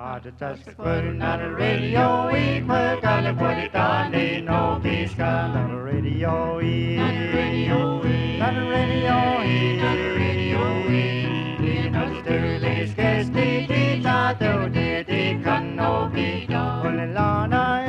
the touch the putting on the radio, we put on the put it on the no peace gun on the radio, on the radio, on the radio, on the radio, in Australia's case, the tato, the can no be done. Olelana,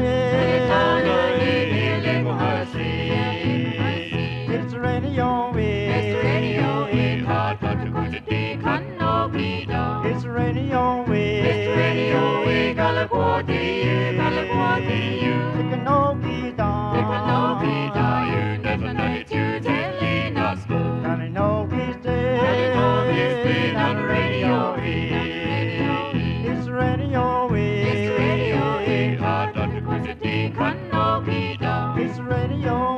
it's radio, it's radio, hard but the good can no be done. It's radio, it's radio, California, it can no be done. It can no be done. You never know it, you telling us go. And I know he's dead. On the radio, it's radio, it's radio, hard but the good can no be done. It's radio,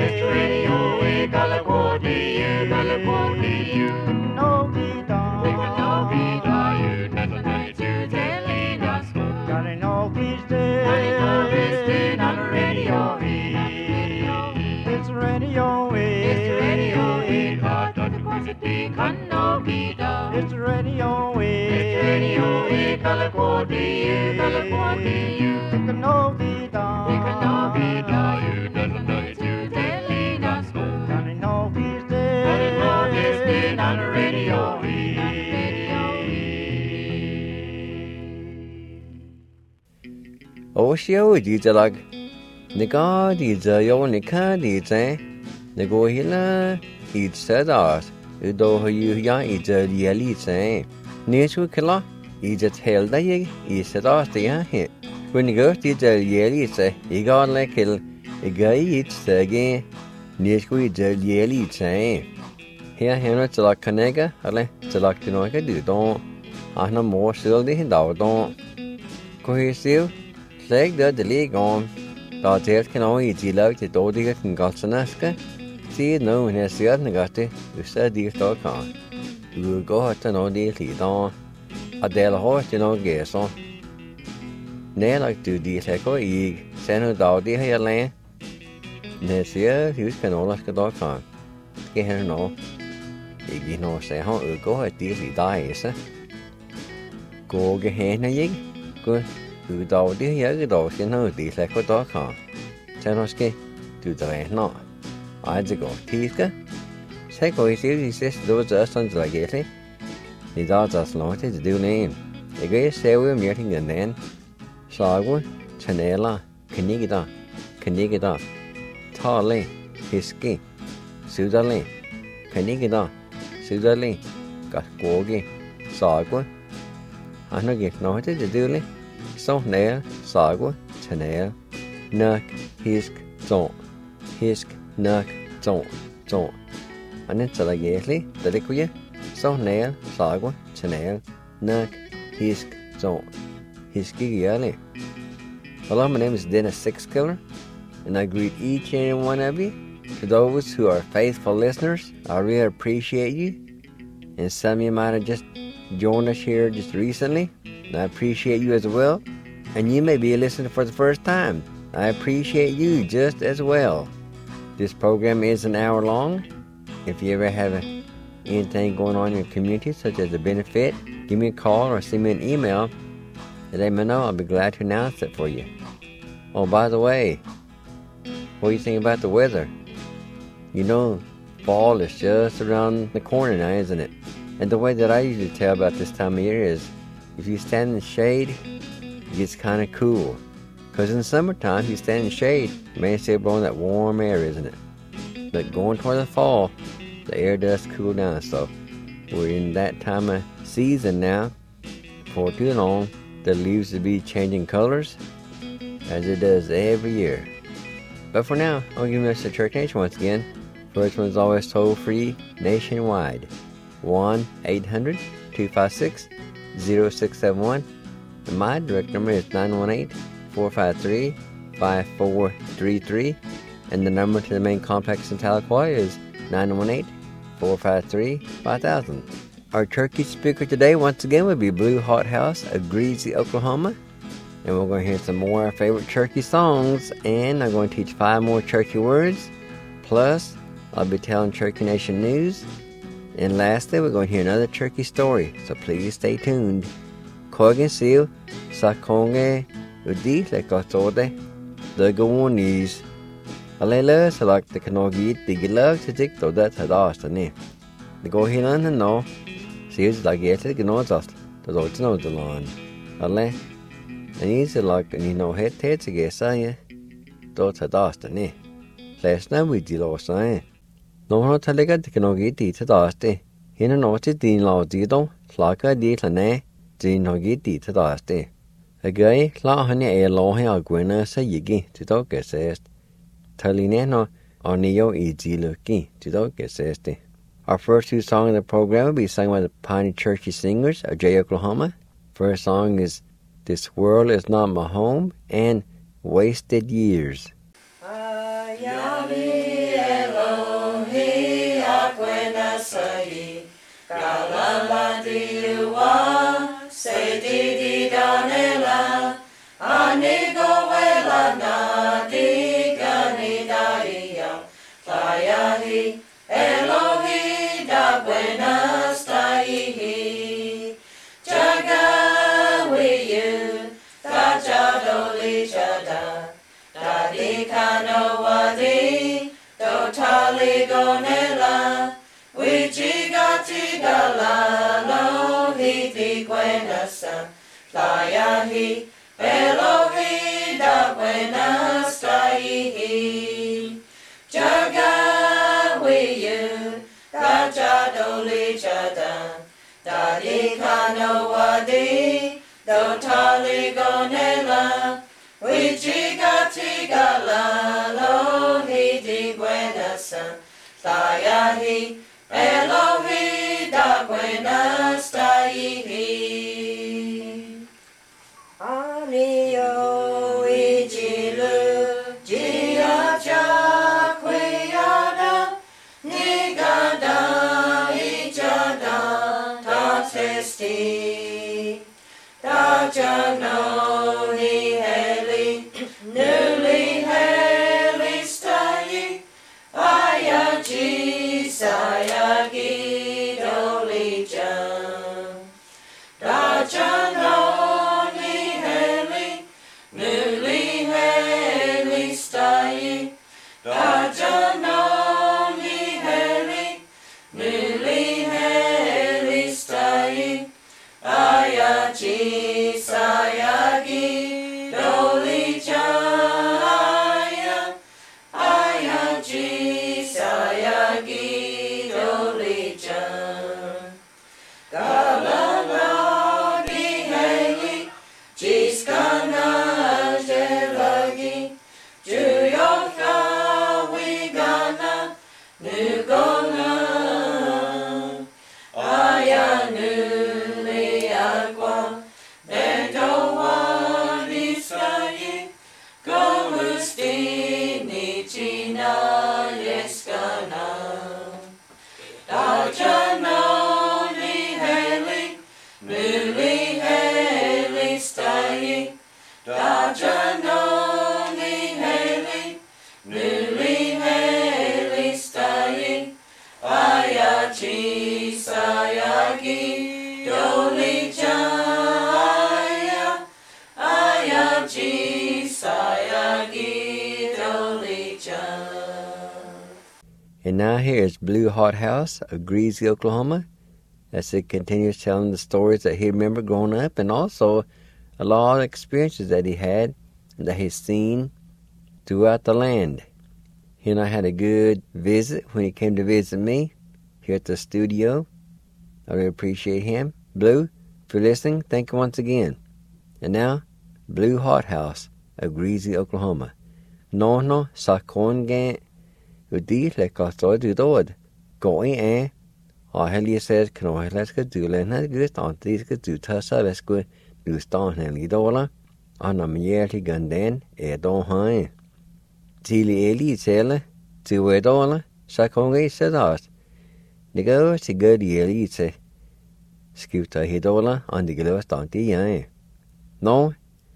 California, it can no be done. It can no be done. You never know it, you telling us go. And I know he's dead. On the radio, it's radio, it's radio, hard but the good can no be done. It's radio, California, it can no be done. It can no be done. You never know it, you telling us go. And I know he's dead. And I know he's dead on the radio. Oshio dizalag. Nika dizayo nika dizay. Nego hila idsadas. Udo you ya idali say. Nesu killa. Idet helda yig isadas the hit. When you go to the yelly say, you got like hill. A guy eats again. Nesku idali say. Here Henry to like Canega, ale to like to know I do don't. I know more still the hindow don't. Cohesive. Leg the league on. The tail can only eat like the Dodigat and Gotsanaska. See it no in a seat negati, you said the dog on. You will go at an old lead on. A del horse you know guess on. Nay like to the echo egg, send her dowdy hair land. This year, you can all ask a dog on. Get her no. You know, say how you go at the dies. Go get hen a yig. Good. You dowdy hair dogs in her the echo dog on. Chanoski to the land not. I'd go teeth. Seko is easy, says those sons like it. The dogs are slaughtered to do name. The gay say we're meeting the nan. Sagu, Chanela, Canigida, Tarley, Hiski, Sudali, Canigida, Sudali, Gascogi, Sagu. I know get noted to do it. So nail, Sagu, Chanel, Nuck, Hisk, Nuck, Zon. And it's like gately, the liquid. So nail, Sagu, Chanel, Nuck, Hisk, Zon. Hiski Yali. Hello, my name is Dennis Sixkiller, and I greet each and every one of you. To those who are faithful listeners, I really appreciate you. And some of you might have just joined us here just recently, and I appreciate you as well. And you may be listening for the first time. I appreciate you just as well. This program is an hour long. If you ever have anything going on in your community, such as a benefit, give me a call or send me an email. Let me know. I'll be glad to announce it for you. Oh, by the way, what do you think about the weather? You know, fall is just around the corner now, isn't it? And the way that I usually tell about this time of year is, if you stand in the shade, it gets kind of cool. Because in the summertime, if you stand in the shade, you may still blowing that warm air, isn't it? But going toward the fall, the air does cool down. So we're in that time of season now. For too long, the leaves will be changing colors, as it does every year. But for now, I'll give Mr. Church Nation once again. First one's always toll-free nationwide. 1-800-256-0671. And my direct number is 918-453-5433. And the number to the main complex in Tahlequah is 918-453-5000. Our turkey speaker today, once again, will be Blue Hot House of Greasy, Oklahoma. And we're going to hear some more of our favorite turkey songs. And I'm going to teach 5 more turkey words. Plus, I'll be telling Turkey Nation news. And lastly, we're going to hear another turkey story. So please stay tuned. Kogan seal, Sakonge, Udi, like Otode, the Gawonies. Alela, select the Kanogi, the Gillag to take to that had asked the name. The Gohilan and no, seals like yet, the Gnozast, the Lord know the lawn. Ale, and easy like and you know head to get say, Dot had asked the name. Last night we did all say. No one tell the Kanogi to ask the. In a naughty dean law dido, like a deal Dean Hoggy to last day. A guy, la honey a law here, Gwena say yigi to dog get says. Talineno on Neo easy looking to dog get says. Our first two songs in the program will be sung by the Piney Churchy Singers of Jay, Oklahoma. First song is This World Is Not My Home and Wasted Years. Kalala diwa, se di danela, anigo wela na di ganidaia, tayahi, Elohi da buenas taihi, jaga wiyu, da jadoli jada, da di kanowadi, do tali gonela, Wijiga la lo hi di buenasa, Tayahi, Elohi da buenas taihi. Jaga wiyu, da jadoli jada, da di kanowadi, do tali gonela, Wijiga la lo hi di buenasa, Tayahi, Elohi da buenas taihi. Anio ijilu jiaja quiada nigada ijada ta testi da jano ni heli nuli heli stai ayaji Sayagi Dolijan Rajano ni heli Nuli heli stai Rajano ni heli Nuli heli stai Ayaji Sayagi Dolijan Ayaji Sayagi And now here is Blue Hot House of Greasy, Oklahoma, as it continues telling the stories that he remembered growing up and also a lot of experiences that he had and that he's seen throughout the land. He and I had a good visit when he came to visit me here at the studio. I really appreciate him. Blue, if you're listening, thank you once again. And now, Blue Hot House of Greasy, Oklahoma. No, Sakongan. Udi lekastor du dod. Going eh. Aheli says, can I let's go do Lena good on these good do Tessa, let's go do Stan and Lidola. On a yearly gundan, don't high. Tilly Eli tell to Wedola, Sakonga said us. The girl to go the elite. Scooter Hidola on the glow stant the No,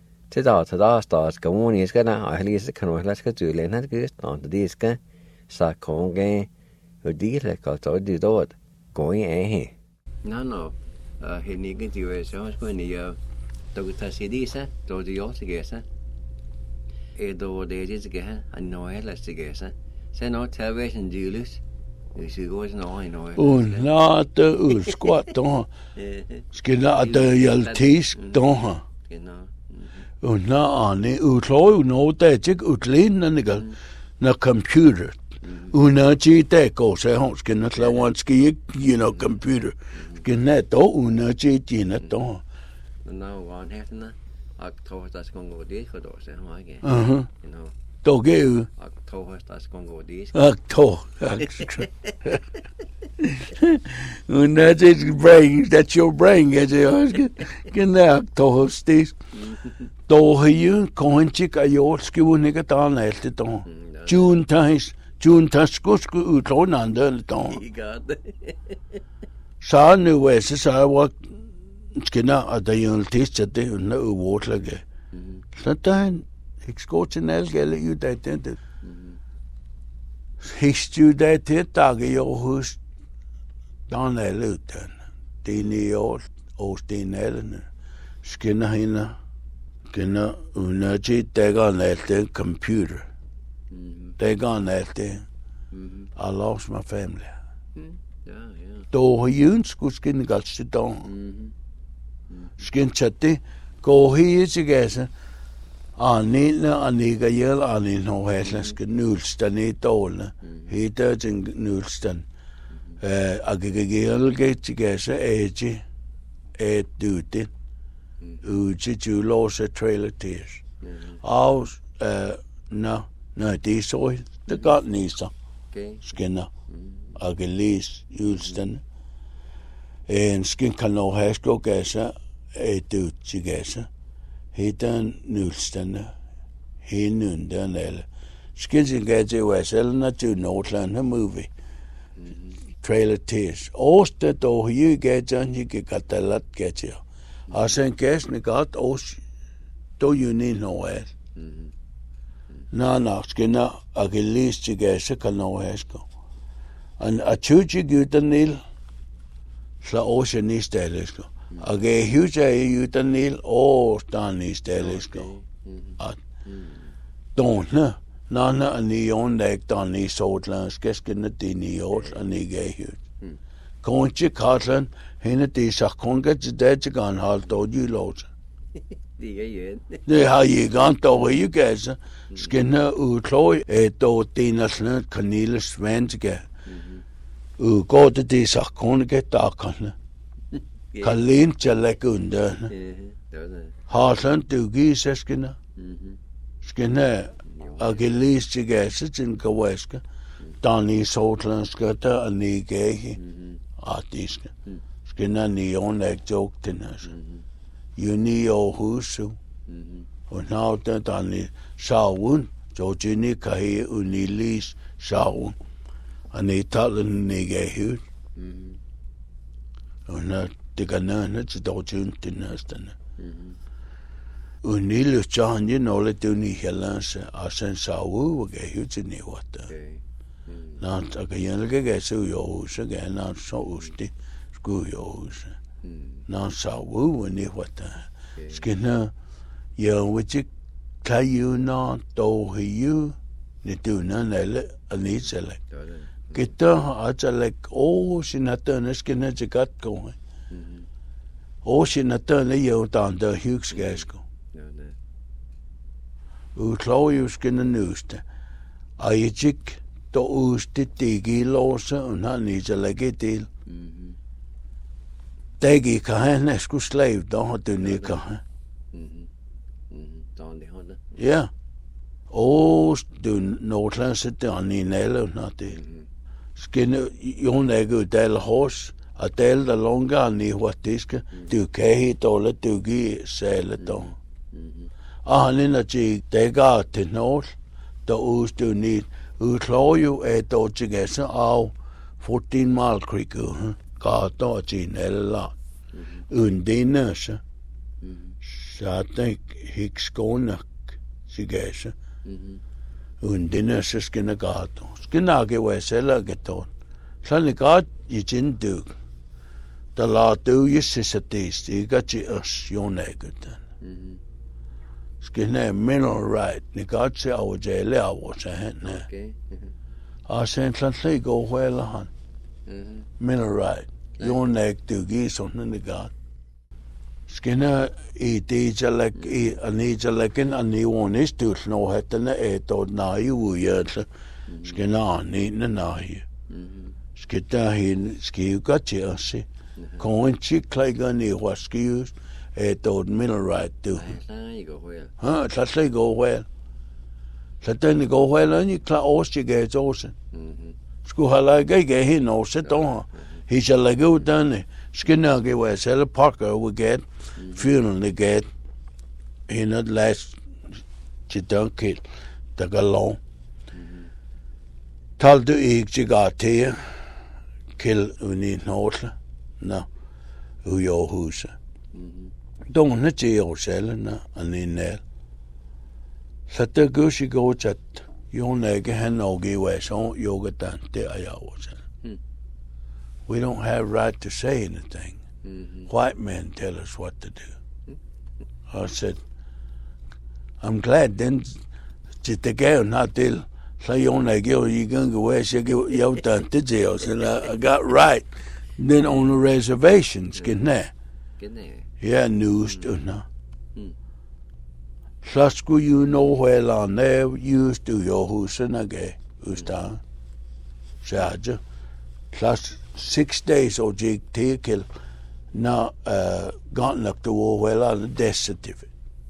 tada stars go on is gonna Aheli can I let's go do Lena good on the disc. Sakonga, Udi lekastor du dod. Going eh. No. He nigga to us, I was going to Dokta Sidisa, do the Yotigesa. Edo de Jessica, and no Elastigesa. Send out television dealers. You should go no, I know. Una de ursquat don. Skilla de yaltisk don. Una ani utlo no dejik utlin na computer. Una chi deko se honskin na wanski computer. Skinna do una chi tina don. No one having October that's going to go this for those, again. You know. Dogu. October that's going to go this. Una chi brain, that's your brain, as I was getting October stis. Do you coin chick a yorski uniga down at the dawn. June ties Tuscuscu utlon under the dawn. You got Sa nu wes I work. Skinner at the university at the no water again. Sometimes ik scoot in elke you that did. He studeerde dagen Johus dan eluten. Die New Austin Skinner hina. Skinner unaji dagen elten computer. Dagen elten. I lost my family. Do you skin got sit down. Skin chatti go he is gesa anilna aniga yel anil no hesleske nulstan I dolna he døding nulstan agigel get gesa age dutin uji julos trailer tears aus no de so the got nisa skinner agelis julstan en skin kan no hasko gesa du tigesa hitan nulstande hinundan eller skilling gaje wasel na to Northland a movie trailer tears oste do you get on you get a lot get you asen gas ne got os do you need no el na skina agelis tigesa kan no hasko an a chuchi gutanil sla ocean is telesko Age huge utanil stani stelisko. Don't nana ani on leg dani sotlands geskene dini ot ani ge hut. Konche kartlan henne de sakonga de gan halt do you lot. Det har jeg gant over you guys. Skinner utloj do dinasne kanile svenske. Går det de sakonga dakanne. Kalin chalek under. Harlan dugi seskina. Skina agelis tigasit in kaweska. Dani sotlanskata ani gehi. Artiska. Skina neon ek joke tinas. Uni o husu. Og now that dani saun. Jojini kahi unilis saun. Ani talen ni gehi. Og na det ganna til dårjun til næsten. Unil John you know let do ni helanse asen sawu ge hutin ni wata. Nant agayenlge ge so yo so ge na so usti sku yo. Nant sawu ni wata. Skina yo which kayu na do you ni do na nele ani selek. Kita ajalek sinatane skina jigat ko. Sinatane yo dan der hugskasko. Utloj skina nuste. Ajik do usti digi lose og han ni jalege til. Dagi kan han sku slave da har du ni kan. Ja. Du Nordlandse der ni nelle na det. Skinne jonægge dal hos at dal der longa ni hurtiske du kan dolle du gi sale då. Anina ji dega til nord der udstø ni utløju at dog gæsse af 14 mile creek gata til eller undinese så den hikskonak sigæsse undinese skinne gato skinne ge wasela geton sådan gat i jindug la du je sisatist, I got you us, your negative. Skinner mineral right, ni got se our jail, I was a hand. Okay. I sent Lantley go well on. Mineral right, your neck to geese on the god. Skinner I teacher like a nature like in a new one is to snow hat and a told now you yet. Skinner neat and now you. Skitter he ski got you, see. Coin chick like a new was skewed. A told middle right to. Sai go well. Huh, that's like go well. So then you go well and you close you get also. School like I get he knows it on. He shall like go down. Skinner get where Sally Parker we get. Funeral they get. He not last. She don't kill. The galon. Tal du ik she got here. Kill uni nortle. No. Who your house. Don't let you sell na and in there. Let the goosey go chat. Your neg and no give way so yoga tante ayawas. We don't have right to say anything. White men tell us what to do. I said, I'm glad then the girl not till say your neg you going to wear she go yo tante jail. And I got right. Then on the reservations, get there. Get there. Yeah, news to no. Slasku you know well on there used to your house and again. Who's down? Charger. Plus 6 days or jig take now gotten up to war well on the death certificate.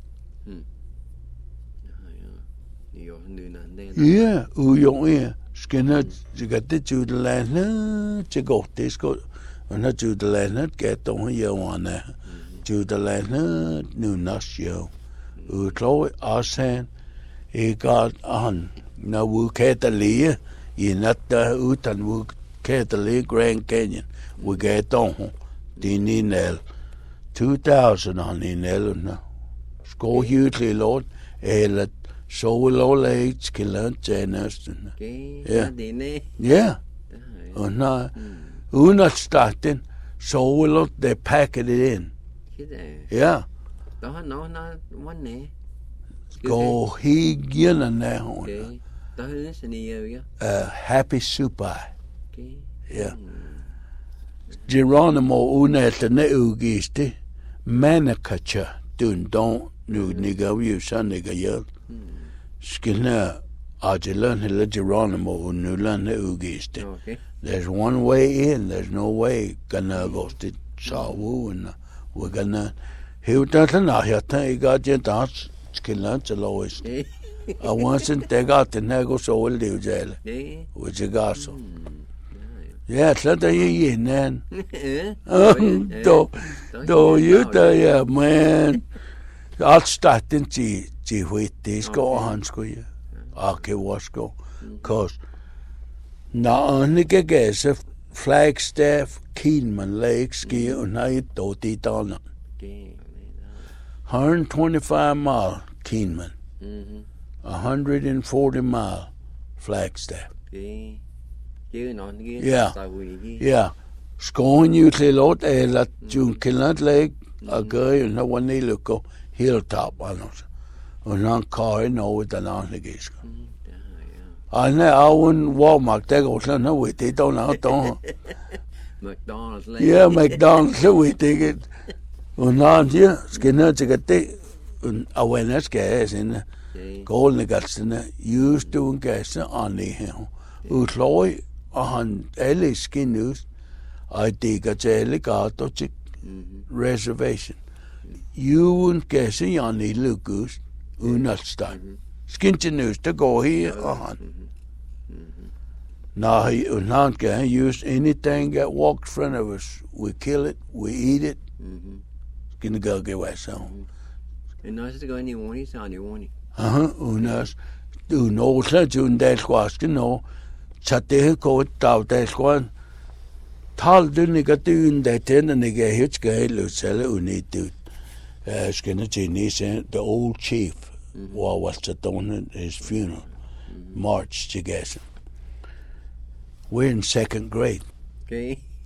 Yeah, who you yeah. Skinner you got the to the land to go this go and not to the land get on you on there. To the land new nuts yo. Who Chloe Arsen he got on. Now we can't leave. You not the out and we can't leave Grand Canyon. We get on. The Nell 2000 on the Nell now. Score hugely Lord. Let so will all age kill and generous. Yeah. Yeah. Oh no. Who not starting? So will they pack it in. Yeah. Đó nó one nè. Go he gin now. Okay. Đó là scenario. Happy super. Okay. Yeah. Geronimo unet ne ugisti manakacha dun don't nu niga you son niga yel. Skilna Ajilan hila Geronimo unulan ne ugisti. Okay. There's one way in, there's no way gonna go to Sawu and we're gonna he doesn't know he got you dance skillan to lowest. I once in they got the nego so will do jail. Which you got so. Yeah, so the ye then. Do you tell ya man. I'll start in G wait this go on school. Okay, what's go? Cause now only guess if Flagstaff, Keenman Lake, ski and I do down. 125 mile Keenman. 140 mile Flagstaff. Yeah. Yeah. Scoring you till lot let June Killant Lake a guy and no one they look go hilltop on us. And on car no with the long legs. I know I wouldn't Walmart they go no we they don't know. McDonald's. Yeah, McDonald's we take it. Und hier Skinner to get the awareness gas in golden guts used to gas on the hill. Utloy on Ellie skin news. I dig a jelly got reservation. You wouldn't guess on the Lucas, not start. Skinch news to go here on. Now he not can use anything that walks in front of us. We kill it, we eat it. Gonna go get wet so. And nice to go any warning, sound you warning. Unas do no such un that squash no. Chatte ko tau that squan. Tal do nigatun that ten and get hitch guy lucella uni do. Skinner Chinese the old chief. Well, what's the don his funeral. March to guess. We're in second grade. Okay.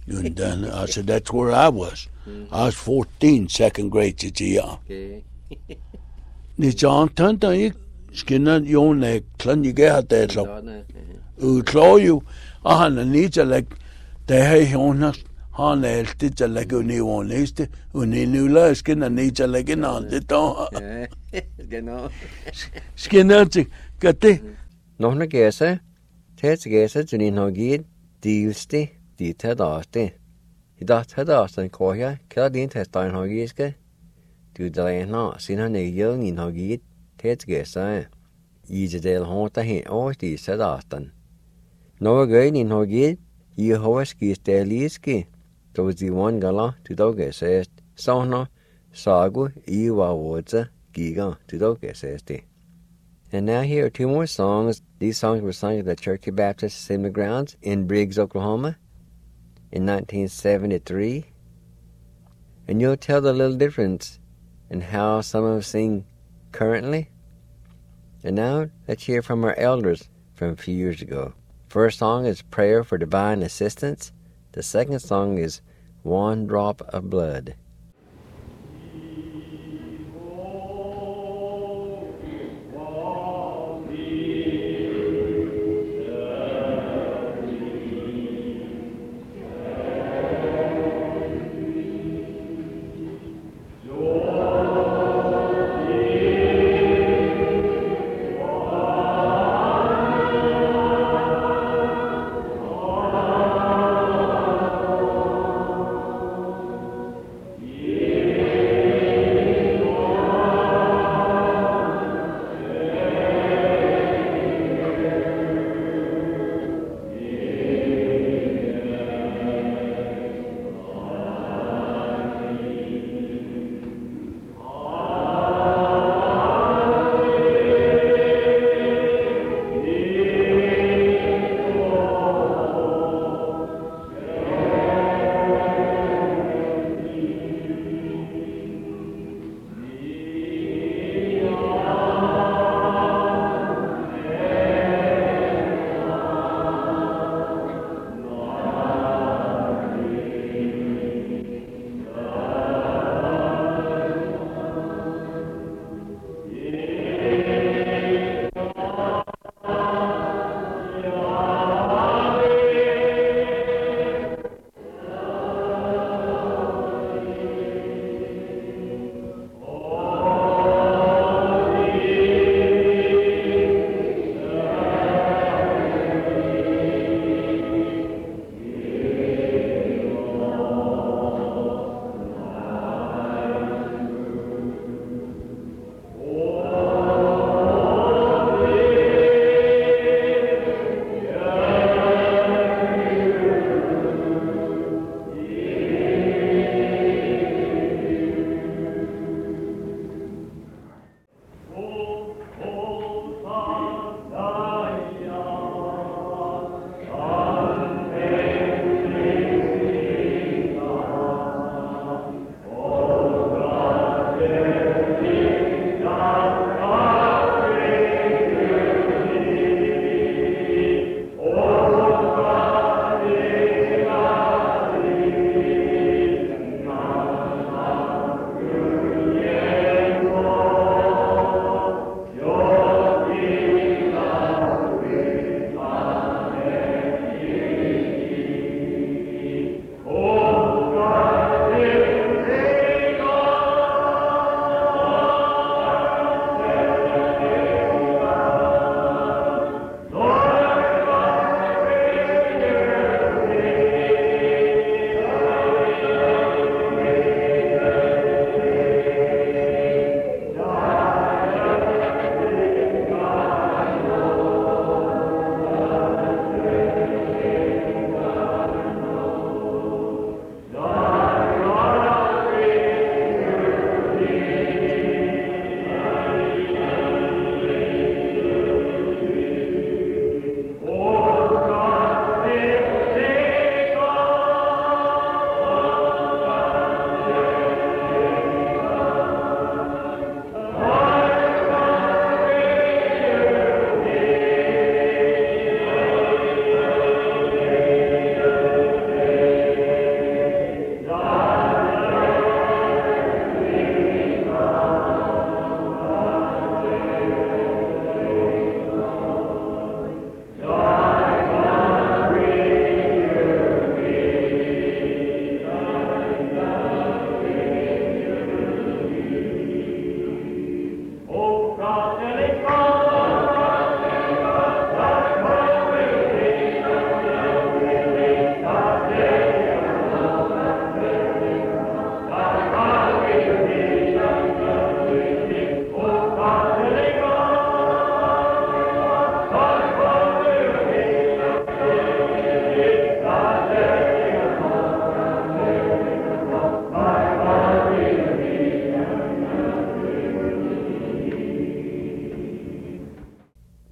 And then I said, that's where I was. I was 14, second grade to year. Okay. Ni John tanta ik skinna jone klan you get that so. Klaar you. Han ni til like det her jonas han altid til like uni oneste uni nula skinna ni til like en andet då. Genau. Skinna til gatte. Noch eine Gäse. Täts Gäse zu den Hogid, Dielste, die Tädaste. I dag Tädasten kohja, klar din Tästain Hogiske. Du dreina, sina nejel in Hogid, Täts Gäse. I del honta hin års di Tädasten. Några gøy in Hogid, I hoveski steliski. Då de one gala, du dog sæst. Såna, sagu, I var wodza, giga, du dog sæst. And now here are two more songs. These songs were sung at the Church of Baptist Assembly Grounds in Briggs, Oklahoma in 1973. And you'll tell the little difference in how some of them sing currently. And now let's hear from our elders from a few years ago. First song is Prayer for Divine Assistance. The second song is One Drop of Blood.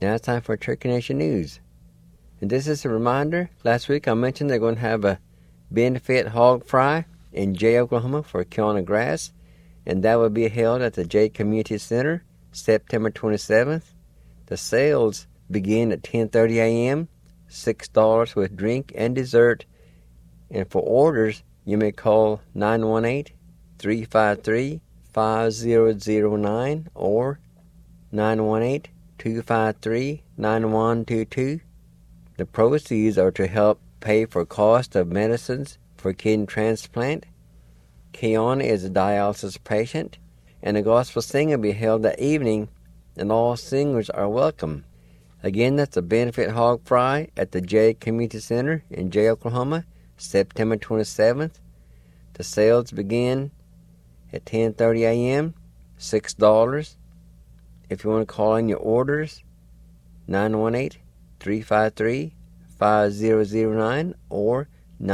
Now it's time for Turkey Nation News. And this is a reminder. Last week I mentioned they're going to have a benefit hog fry in Jay, Oklahoma for Kiwanis Grass. And that will be held at the Jay Community Center, September 27th. The sales begin at 10:30 a.m., $6 with drink and dessert. And for orders, you may call 918-353-5009 or 918-253-9122. The proceeds are to help pay for cost of medicines for kidney transplant. Kiwanis is a dialysis patient, and a gospel singing will be held that evening, and all singers are welcome. Again, that's a benefit hog fry at the Jay Community Center in Jay, Oklahoma, September 27th. The sales begin at 10:30 a.m., $6. If you want to call in your orders, 918-353-5009 or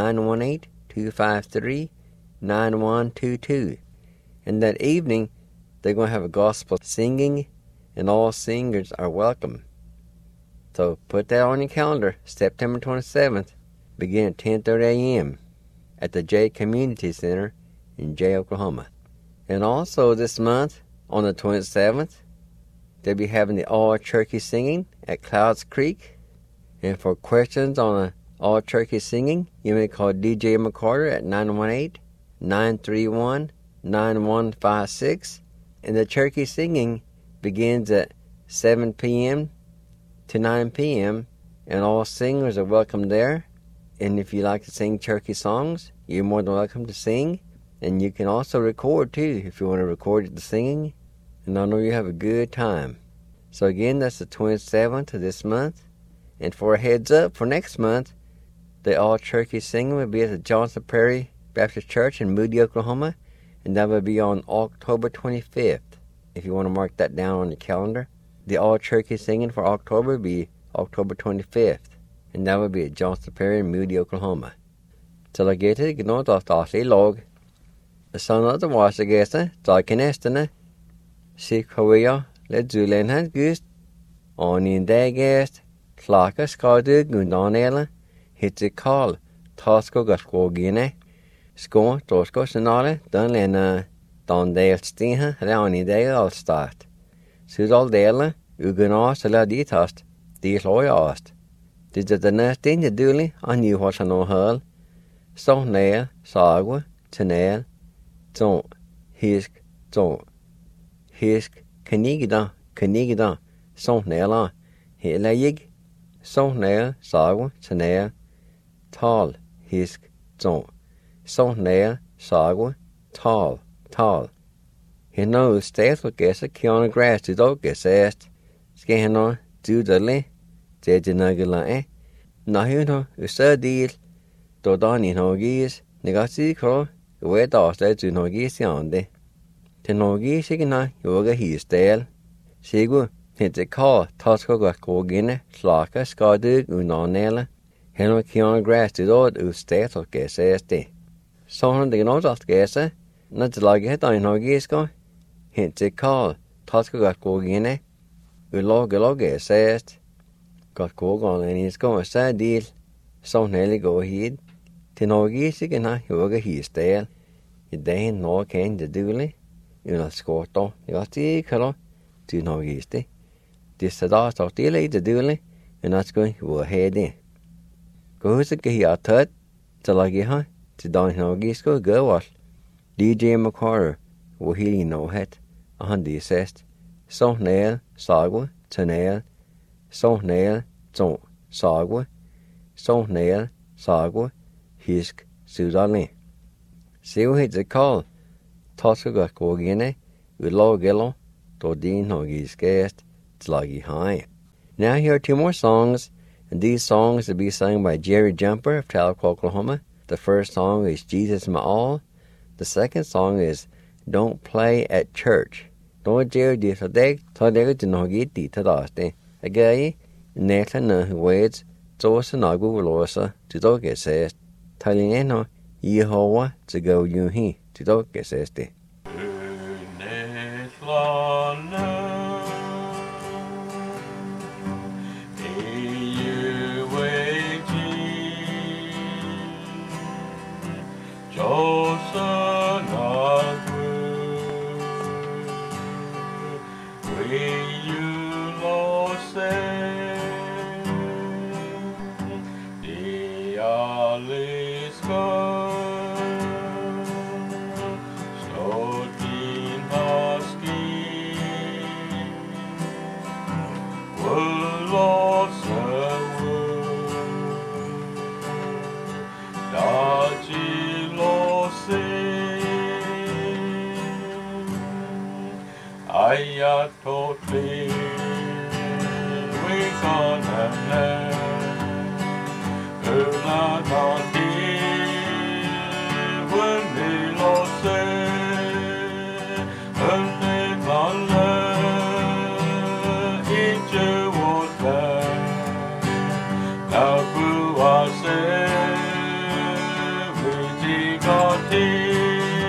918-253-9122. And that evening, they're going to have a gospel singing, and all singers are welcome. So put that on your calendar, September 27th, begin at 10:30 a.m. at the Jay Community Center in Jay, Oklahoma. And also this month, on the 27th, they'll be having the All Turkey Singing at Clouds Creek. And for questions on the All Turkey Singing, you may call DJ McCarter at 918-931-9156. And the Turkey Singing begins at 7 p.m. to 9 p.m. and all singers are welcome there. And if you like to sing turkey songs, you're more than welcome to sing. And you can also record too if you want to record the singing. And I know you have a good time. So again, that's the 27th of this month. And for a heads up for next month, the All Turkey Singing will be at the Johnson Prairie Baptist Church in Moody, Oklahoma. And that will be on October 25th, if you want to mark that down on your calendar. The All Turkey Singing for October will be October 25th. And that will be at Johnson Prairie in Moody, Oklahoma. Till I get it, gnått av statlig låg. Sånn at det var så gæste, dagen estene. Sikhovia, let zulen hans gust. On in dag gæst. Klaka skade gundanele. Hitze kall. Tasko gaskogine. Skå, torsko senale. Dan lena. Dan del stiha. Reani dag allstart. Sudal dele. Ugunas eller ditast. De slår ast. Det er den næsten jeg dølig. Han jo har sånn å høl. Sånn nær. Sagwa. Tenel. Sånn. Hisk. Sånn. Hisk. Kanigda. Sånn nær. Hele jeg. Sånn nær. Sagwa. Tenel. Tal. Hisk. Sånn. Sånn nær. Sagwa. Tal. Heno stedet og gæsser Kiwanis Grass til dog gæssest. Skal heno dudelig. Det er nagelae. Nahuno usadil. Dodani nogis. Negasi kro. Uwe dasle zu nogis yande. Te nogis igna yoga histel. Sigu. Hente ka tasko gaskogine. Slaka skadug unanele. Heno Kiwanis Grass til dog ustet og gæsseste. Sånn det gnådalt gæsse. Når det lager het ein nogisko. Hente ka tasko gaskogine. Uloge sest. Got kogon and he's going to say deal. So nearly go ahead. Tinogis again, yoga he's there. You dain no can the dooley. You know, scorto. You got the color. Do nogis de. This the dust of the lady dooley. And that's going to ahead in. Goes the gay out tut. To like you, to don nogis go wash. DJ McCarter. Will he no het. A handy assessed. So nail, sagwa, tenel. Sånn nær, sånn, sagwa. Sånn nær, sagwa. Hisk, sudali. Se hva heter kall. Tasko gaskogine. Ulogelo. Dodin nogiskest. Tlagi high. Now here are two more songs. And these songs will be sung by Jerry Jumper of Tahlequah, Oklahoma. The first song is Jesus My All. The second song is Don't Play at Church. Don't Jerry did a day. Tadego to nogiti tadaste. Again, Nathan words, Zosa Nagu Velosa, to dog assessed. Talineno, Yehovah, to go you he, to dog assessed. Ayatotli, we gonna learn. Unadati, when we lost it, and they each was there. Nabuase, we got it.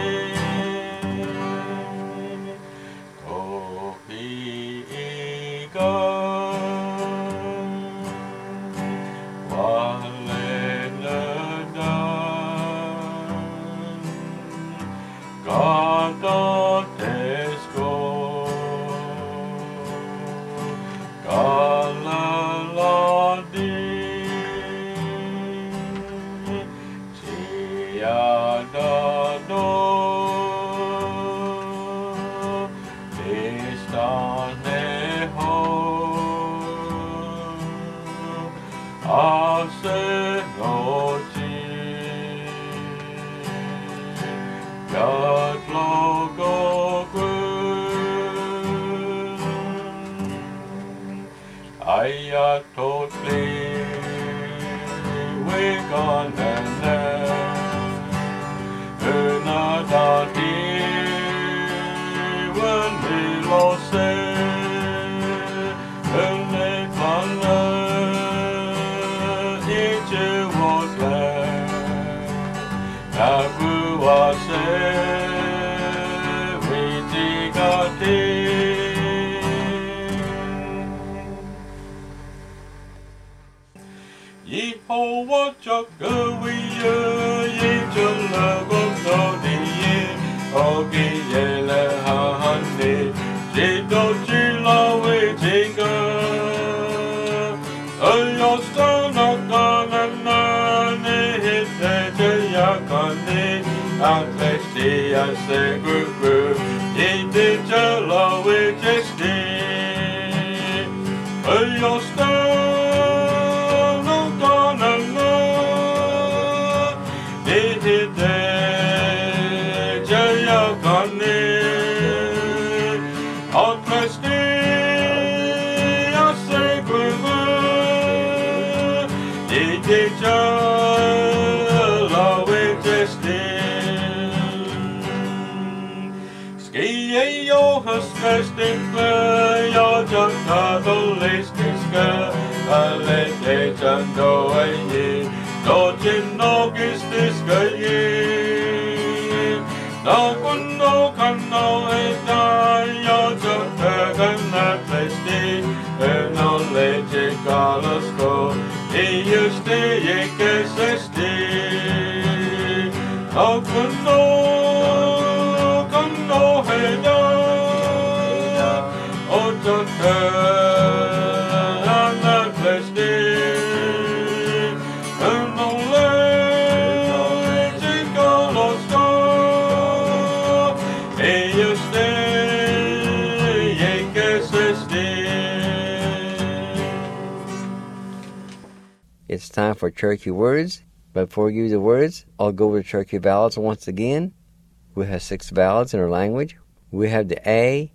It's time for Cherokee Words. But before we give you the words, I'll go over the Cherokee vowels once again. We have 6 vowels in our language. We have the A,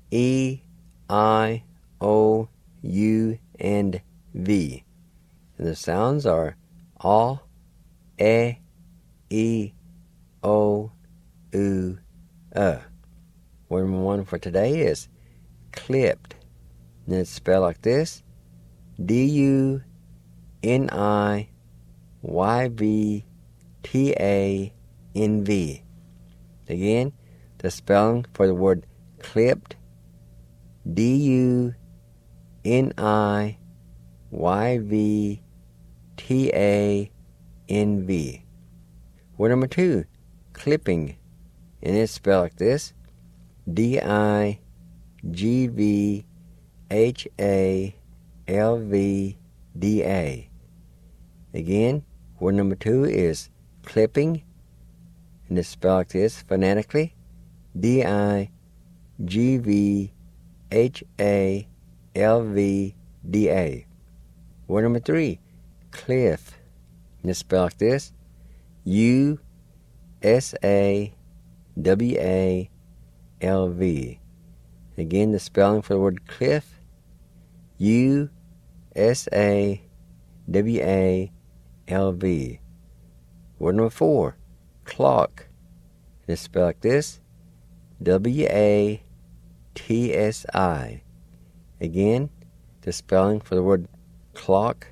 E, I, O, U, and V. And the sounds are A, E, O, U, Word number 1 for today is clipped. And it's spelled like this: DUNIYVTA Again, the spelling for the word clipped: DUNIYVTA Word number 2, clipping, and it's spelled like this: DIGVHALVDA Again, word number 2 is clipping, and it's spelled like this phonetically: DIGVHALVDA Word number 3, cliff, and it's spelled like this: USAWALV Again, the spelling for the word cliff, U-S-A-W-A-L-V. Word number 4, clock. It's spelled like this, W-A-T-S-I. Again, the spelling for the word clock,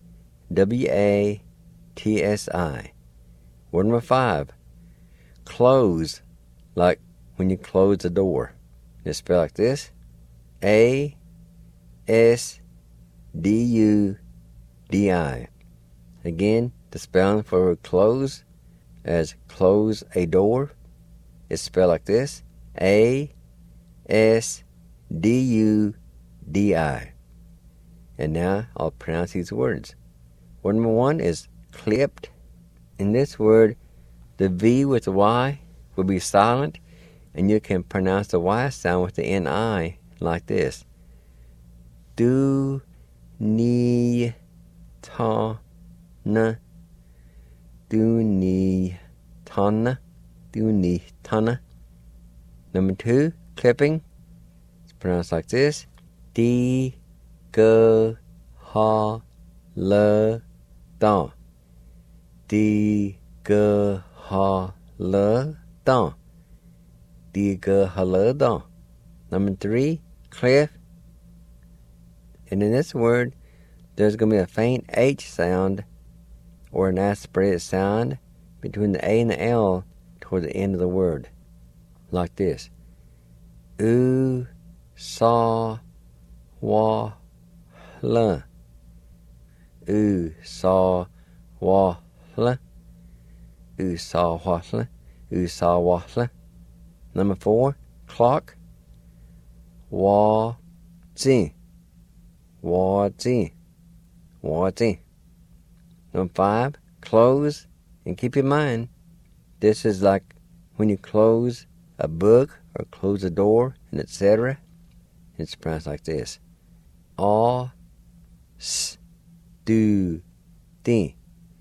W-A-T-S-I. Word number 5, close, like when you close the door. It's spelled like this, A-S-D-U-D-I. Again, the spelling for close as close a door is spelled like this, A-S-D-U-D-I. And now I'll pronounce these words. Word number 1 is clipped. In this word, the V with the Y will be silent, and you can pronounce the Y sound with the N-I like this. Du, ni, ta, na. Du, ni, ta, na. Du, ni, ta, na. Number 2, clipping. It's pronounced like this. Di, ge, ha, le, da. Di, ge, ha, le, da. Di, ge, ha, le, da. Number 3, cliff. And in this word, there's going to be a faint H sound or an aspirated sound between the A and the L toward the end of the word. Like this. U, sa, wa, la. U, sa, wa, la. U, sa, wa, la. U, sa, wa, la. Number 4, clock. Wa, zi. Wa, zi. Wa, zi. Number 5, close. And keep in mind, this is like when you close a book or close a door and etc. It's pronounced like this. A, s, do, di.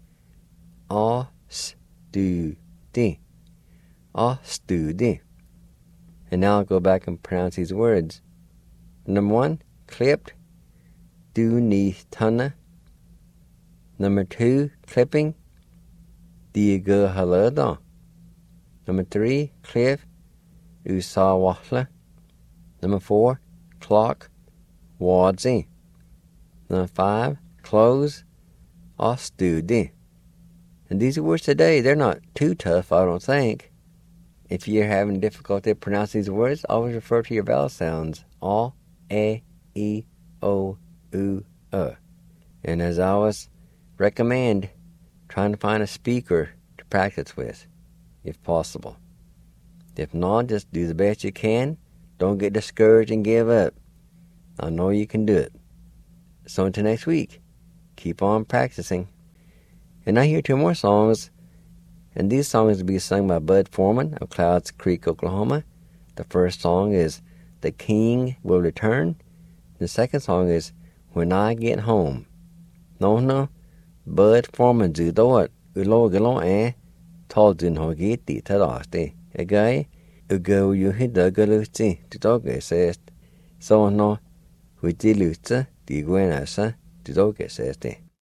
A, s, do, di. A, s, do, di. And now I'll go back and pronounce these words. Number 1, clipped. Du, ni, tana. Number 2, clipping. Di, ge, ha, le, da. Number 3, cliff. U, sa, wa, la. Number 4, clock. Wa, zi. Number 5, close. A, s, do, di. And these words today, they're not too tough, I don't think. If you're having difficulty pronouncing these words, always refer to your vowel sounds. A, E, O, U, And as I always recommend, trying to find a speaker to practice with, if possible. If not, just do the best you can. Don't get discouraged and give up. I know you can do it. So until next week, keep on practicing. And I hear 2 more songs, and these songs will be sung by Bud Foreman of Clouds Creek, Oklahoma. The first song is The King Will Return. The second song is When I Get Home. No, Bud Foreman dự tốt, lo tall dün ho geht die tadaste. Egai, go you hit the galuti to dog says. So no, we dilute the guenasa to dog says.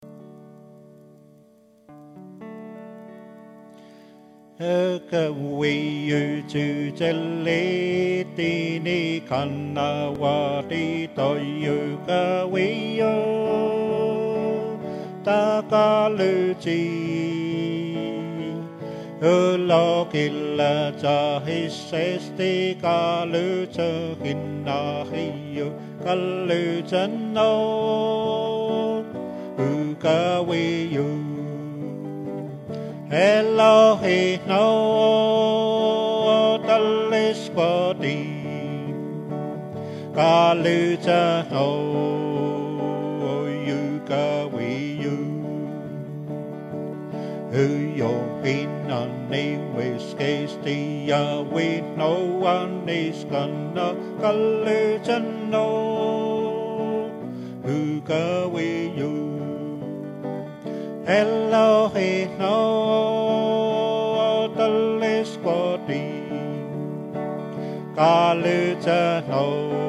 Ka yu tu jale ti ni kana wa ti to yu ka yu ta ka lu chi lo killa cha hisesti ka lu cha kinna hiyo ka lu chan no ka yu Hello, hey, no, talis quati, kalucha, no, you ka we you, who your pin on name with casty, we no one is gonna kalucha, no, who ka we you. Hello, hey, no, the list quati, Kaluta no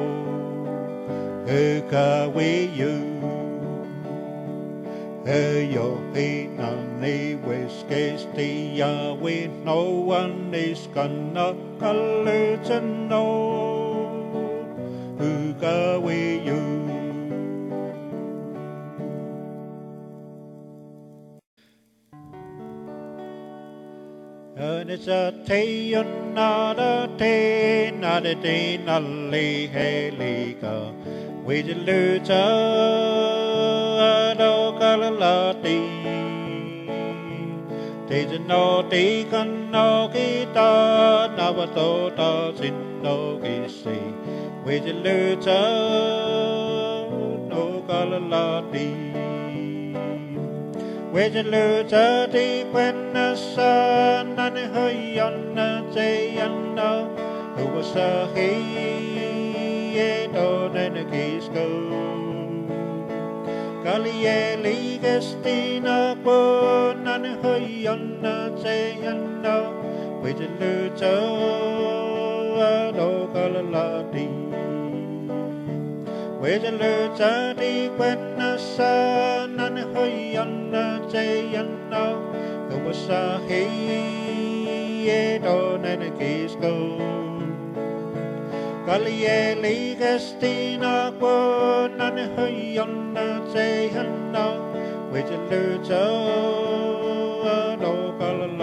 Uka we you Yo he nani whiskey stia we no one is gonna Kaluta no Uka we you And it's a tea another tea, not a tea, not a lee, hey, leaker. We just lose a dog, a lot tea. There's no tea, can no guitar, never thought of in no see. We just lose a no, a lot tea. With a little deep when the sun and her young day and who was a he don't and a geese go. Gallie Gastina born and her young day and with a little dog with a little deep when the sun and her young day and who was a he don't and a geese go. Gallie Gastina born and her young day and with a little dog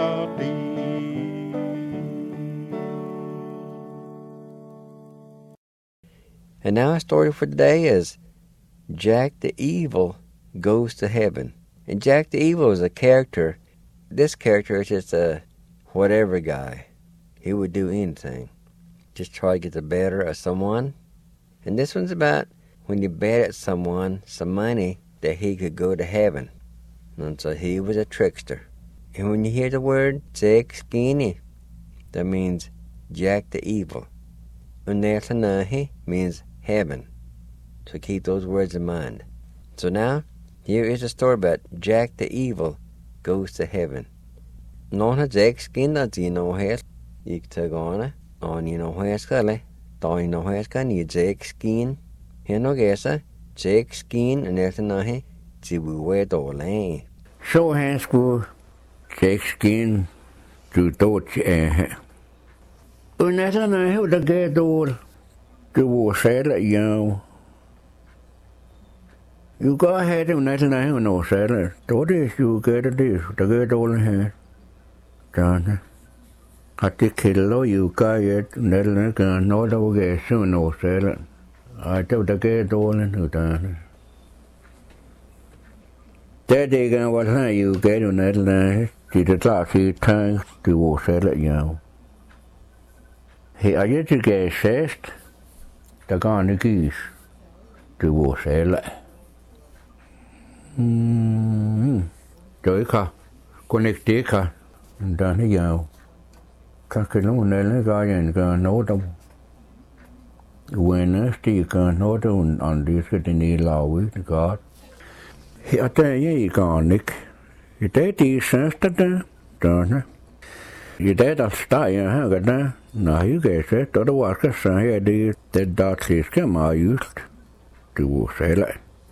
And now our story for today is Jack the Evil Goes to Heaven. And Jack the Evil is a character. This character is just a whatever guy. He would do anything. Just try to get the better of someone. And this one's about when you bet at someone some money that he could go to heaven. And so he was a trickster. And when you hear the word Jack Skinny, that means Jack the Evil. Unetanahi means heaven. So keep those words in mind. So now, here is a story about Jack the Evil Goes to Heaven. Nona Jack Skinner dino het ik tagana on heskale dino heskani Jack Skin. Heno gesa Jack Skin and etanahi tibuwe dole. Så han skulle Jack-skin til dårlig af. Og næsten er jo der gav dårlig. Det var sætter jo. Jo godt have det, næsten er jo noget sætter. Det jo gav det, der gav dårlig her. Sådan. At det kælder jo gav jeg, næsten er gav noget, der var gav sådan noget sætter. Ej, det var der gav dårlig nu, der. Det kan være sådan, jo gav det næsten er. Det er klart, at det er det var sætter jo. Her er jeg til gav sæst. Der går en gis. Det var sætter. Det ikke kun ikke det kan. Der er jo. Kanskje nogen eller gør jeg gør noget der. Uendes de gør noget der andre skal det nye lave det godt. Her der er jeg gør ikke. I dag de søster der. I dag der står jeg her der. Nej, jeg kan se, at det var skal sige, at det der tiske meget just. Det var selv.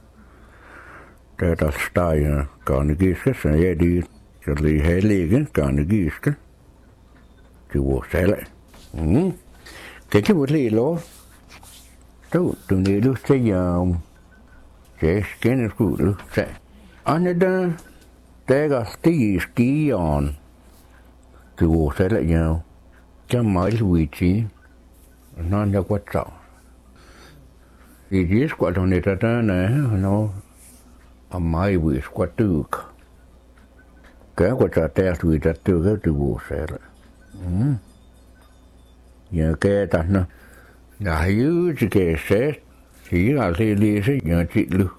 Der står jeg gerne giske, så jeg det så lige hellige gerne giske. Det var selv. Det kan vi lige lov. Du need to say just skin skulle se. Anne der er stig skion. Det var selv jo. Cái mới vị trí nó đã quan trọng. Vì biết qua trong này ta này nó mới vị qua được. Cái qua ta vị ta được cái từ bộ sẽ là. Giờ cái ta nó là yếu cái sẽ chỉ là li sẽ nhờ chị được.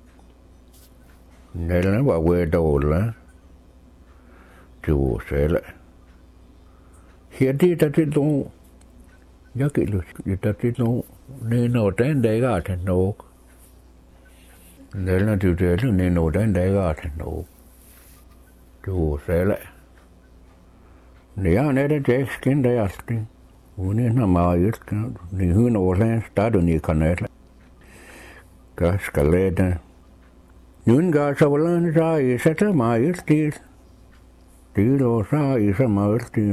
Đây là bảo vệ đầu là từ bộ sẽ là. Hiện thì ta chỉ nói, nhớ kỹ luôn, ta chỉ nói nên nổi trên đấy cả thành nổ, đấy là điều đấy là nên nổi trên đấy cả thành nổ, chủ sẽ lại, nếu anh ấy đã chết skin đấy à, Unen amaayut ni hun olen stadu ni kanel. Kaskaleda. Nun ga savalan sa isata maayut ti. Tilo sa isa maayut ti.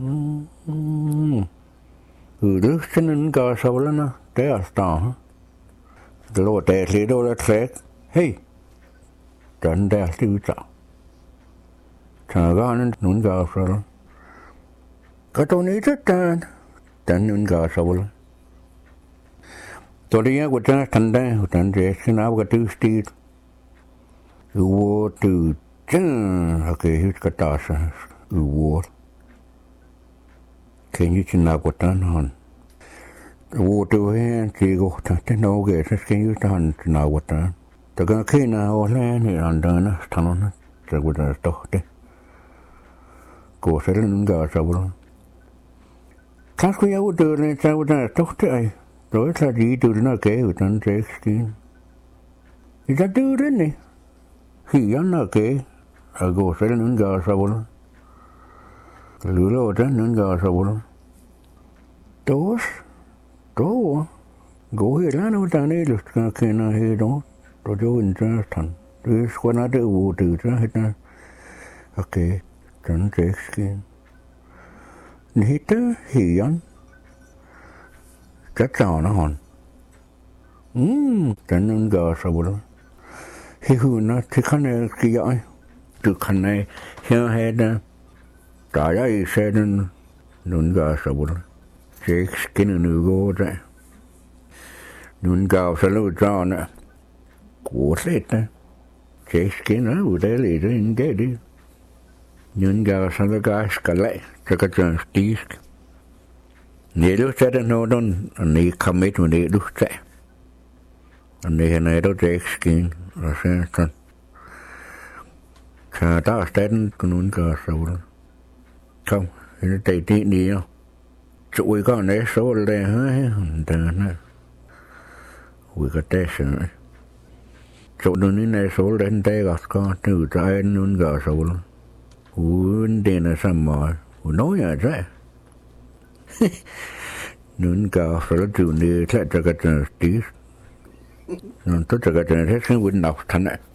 Uduksen ga savalana te asta. Lo te lido la trek. Hey. Dan der tuta. Taganen nun ga saval. Katonita dan nun ga saval. Tolia gutan tanda hutan jeskin ab gatu stil. Uwo tu chen okay hit katasa uwo. Kenyu china gutan han. Uwo tu hen chigo ta no ge ses kenyu tan china gutan. Taga kina ole ni andana tanona tagutan tohte. Ko selen ga saval. Kanske jag gjorde det så där tohte ai. Då är det ju du när ge utan texten. Det du det ni. Hian när ge. Jag går sen en gång så väl. Lulo den en gång så väl. Då gå hela nu där ni lust kan kunna he då. Då jo inte tan. Du ska när det ord du så heter. Okej. Den texten. Ni hittar hian. Chắc chào nó hòn. Tên nên gờ sao bố. Hi hư nó thì khăn này kia ấy. Từ khăn này hiện hết nè. Trả ra xe nên gờ sao bố. Chế skin nữ gô ra. Nên gờ sao lưu cho nè. Của xét nè. Chế skin nó ủ tế lì ra những cái đi. Nên gờ sao lưu gà ska lại. Chắc cái chân stisk. Nếu sẽ đến nó don anh commit mình đi lúc sẽ anh này này đó check skin rồi sẽ chân cha ta sẽ con muốn cả số không nó chạy đi đi nhau chuỗi con này số lên hết đàn nè we got that số nó này số lên đây gặp con từ trái muốn cả số uống tiền là sao mà nói à chứ nun ga phải chịu đi theo cho cái chân tí, nun tất cả cái chân hết cái vấn đọc thành này,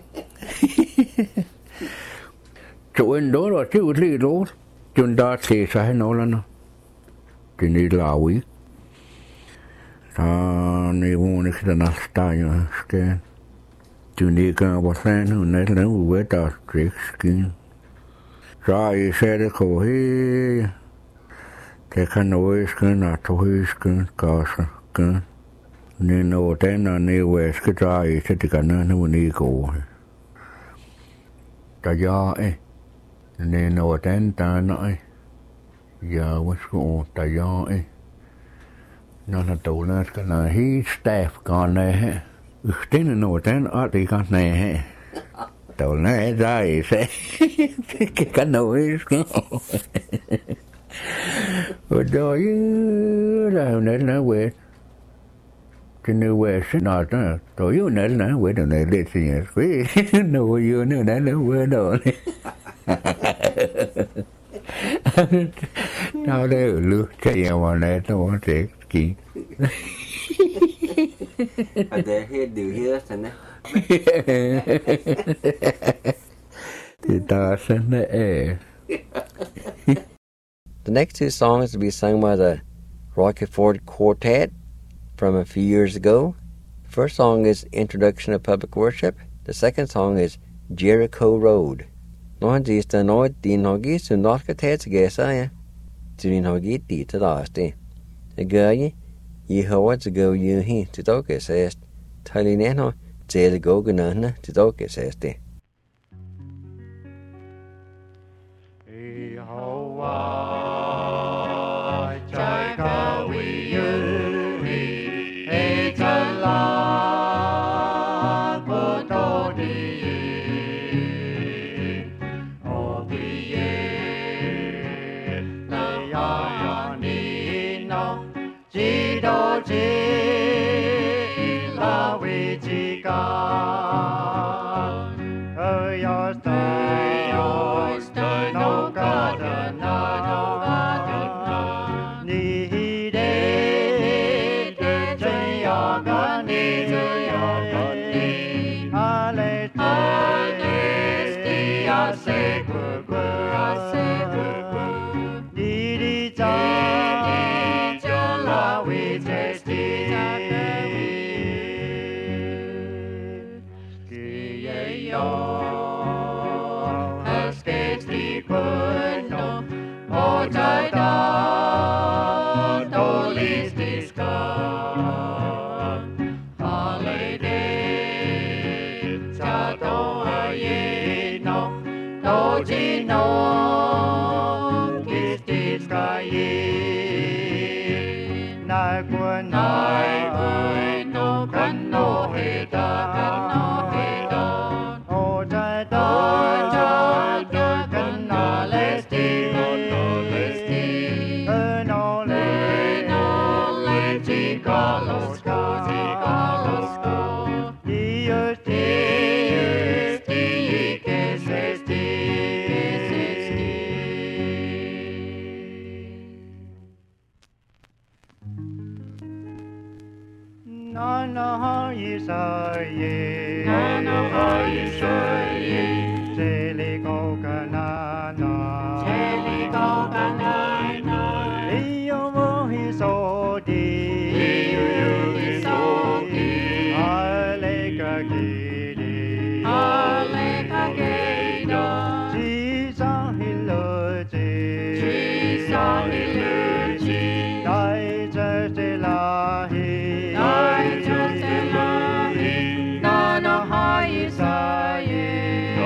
chỗ anh đó là chịu đi đó, chúng ta thì sai nó là nó, thì đi là quý, ta này muốn cái gì nó stay nhá, cái, chúng đi cái bảo sang nó này là nó về ta trick skin, sai xe được không hi. Thế khăn ôi skin là thôi skin casa skin nên nó tên là nên về cái trái sẽ thì cả nó đi cổ ta do ấy nên nó tên ta nói giờ what's going ta do ấy nó là tụ nó cái là he staff con này hết tên là nó tên ở thì con này hết tụ nó ra sẽ cái nồi rồi là nên nó về cái nơi về sẽ nói đó tối ưu nên nó về đồ này lên gì vậy nó vừa nữa nó về đồ này nào đây lướt chạy vào này nó sẽ kỹ để hết điều hết thế này thì ta sẽ nè. The next two songs will be sung by the Rocky Ford Quartet from a few years ago. The first song is Introduction of Public Worship. The second song is Jericho Road. Nói gì ta nói tin họ ghi sự nói cái thế gì sao tin họ ghi tí tới đó đi. Cái gái gì họ sẽ go như hi tới đó cái sẽ thay lý nè nó chế là go cái nữa tới đó cái sẽ đi. Ni we tasty. Ski yo, escapes the good no, oh da da, dolis disco, holiday, sa do ye no, doji no, kiss disco ye, na kun no, kan no heta, kan no heta, oh da da, kan no lesti, no lesti, Carlos, Dios, que se no, Isaye, Jeli go kanana, Iyo mo hisodi, Aleka gidi, Jisa hiloji, Dai jeste lahi, Nana ha Isaye,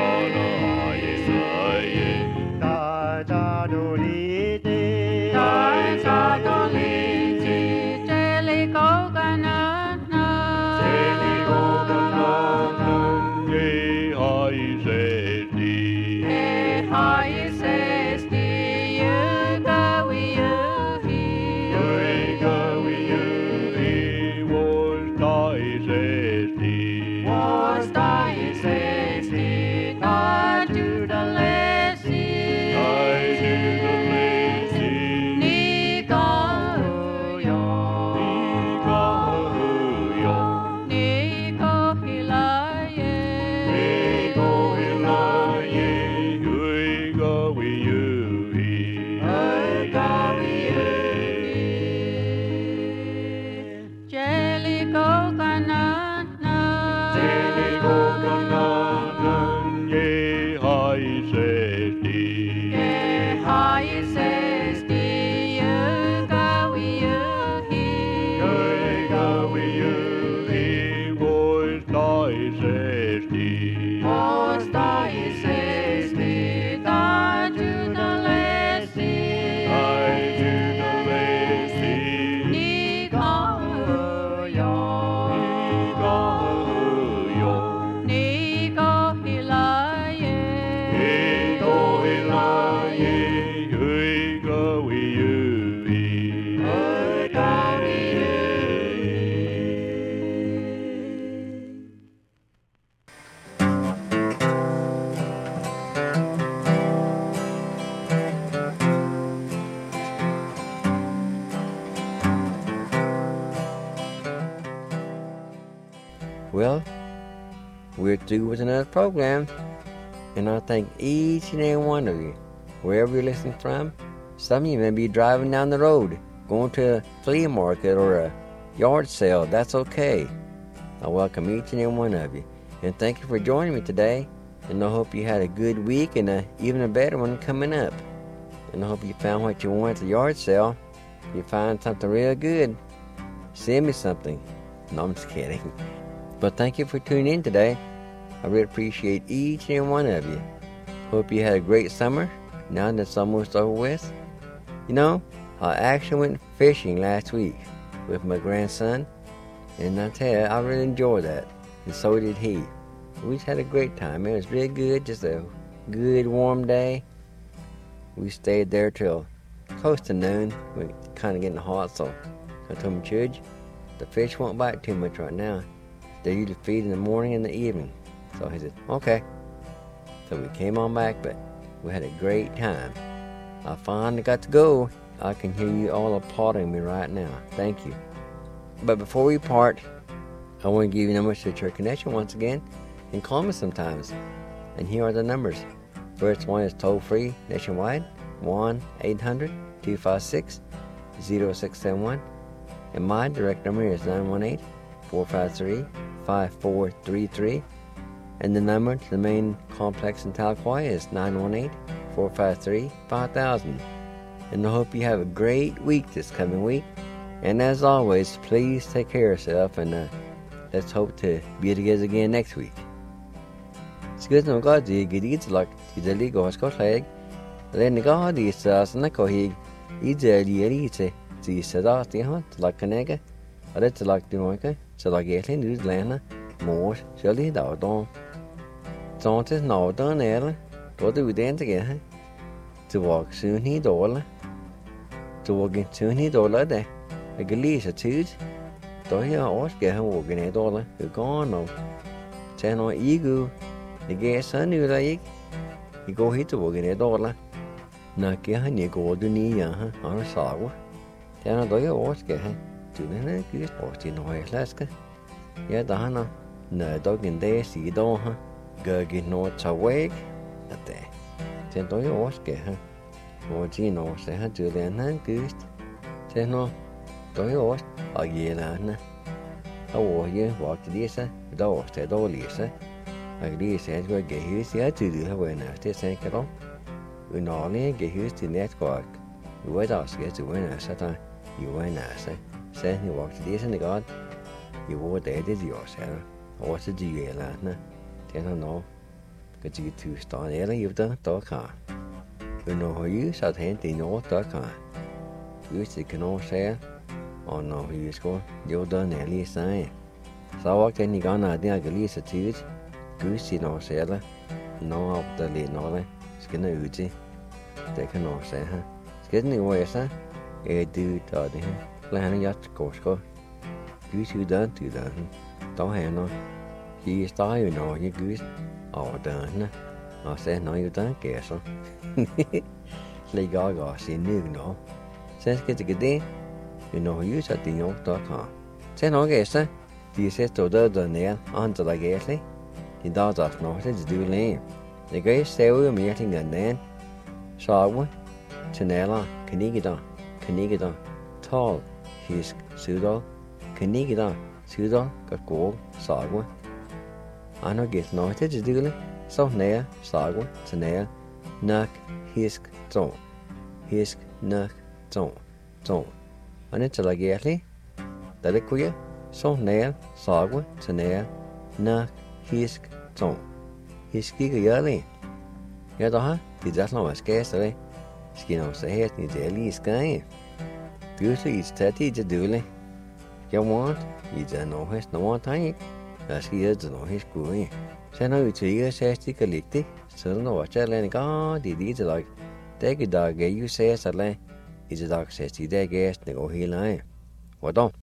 Da da do li de, Jeli go kanana, Well, we're through with another program, and I thank each and every one of you, wherever you're listening from. Some of you may be driving down the road, going to a flea market or a yard sale. That's okay. I welcome each and every one of you, and thank you for joining me today. And I hope you had a good week and even a better one coming up. And I hope you found what you want at the yard sale. If you find something real good, send me something. No, I'm just kidding. But thank you for tuning in today. I really appreciate each and every one of you. Hope you had a great summer, now that it's almost over with. You know, I actually went fishing last week with my grandson, and I tell you, I really enjoyed that, and so did he. We just had a great time. It was really good, just a good warm day. We stayed there till close to noon. We're kind of getting hot, so I told him, Chudge, the fish won't bite too much right now. They usually feed in the morning and the evening. So he said, okay. So we came on back, but we had a great time. I finally got to go. I can hear you all applauding me right now. Thank you. But before we part, I want to give you numbers to Church Connection once again, and call me sometimes. And here are the numbers. First one is toll-free nationwide, 1-800-256-0671. and my direct number is 918-453-5433, and the number to the main complex in Talquoy is 918-453-5000. And I hope you have a great week this coming week. And as always, please take care of yourself, and let's hope to be together again next week. Skid no God, the good eats like the legal Scott leg. Then the God is as Nakohig, eats a yearite, the Sadati hunt like a nigger, or it's like the Moika, so like getting New Zealand, more surely out on. Don't it know done early? What do we then together? To walk soon he dollar. To walk in soon he dollar there. A galease a tooth. Do you always get him walking a dollar? Who gone no? Ten or ego. The gas son you like. You go hit to walk in a dollar. Knock your honey go to knee, on a sour. Then I do you always get him. To the next good sport in Alaska. Yeah, the Hannah. No dog in there, see don't, huh? Gurgy notes awake at there. Then do you always get her? Or Gino say her Julian and Goose. Then no, do you always? Oh, yeah, I war you walk to Lisa, door said all Lisa. I really said we'll get used to do her when I still think it all. We normally get used to network. You wait out to get to win us at time. You win us, Then you walk to Lisa in the God. You wore there did yourself. Or what's the deal, Then I know. Because you two start early, you've done a car. You know how you start handing your car. You can all say, oh no, you score, you've done at least saying. So I walked in, you got an idea, I least a tooth. Goosey no sailor, no up the late no, skin a uji. They can all say, huh? Skin the way, sir. A dude, Toddy, land yacht, go. Goose you done to done. Don't have no. He is die, you know, you goose. Oh, done. I said, no, you don't care, so. Like I see new, no. Since get a good day, you know, you said the York.com. Say, no, guess, sir. Do you say to the nail until the gately? The dogs are not to do lame. The great say we were meeting and then. Shagwa, Chanela, Canigida, tall, his pseudo, Canigida, pseudo, got gold, Sagwa. I know get noted to do it, so nail, Sagwa, Chanel, Nuck, Hisk, Zone, Hisk, Nuck, Zone. And it's like gately, the liquid, so nail, Sagwa, Chanel, Nuck, Hisk, Zone. Hiski yearly. Ja, da, die dat nog eens kerstelijk. Misschien ook ze heeft niet heel iets kan. Dus iets dat je doet. Je want, je dan nog eens nog wat aan je. Als je het nog eens goed. Zijn nou iets hier zegt die gelikte. Zullen nog wat alleen gaan die te like. Deze dag je zegt alleen. Is het dag zegt die dag eerst nog heel lang. Wat dan?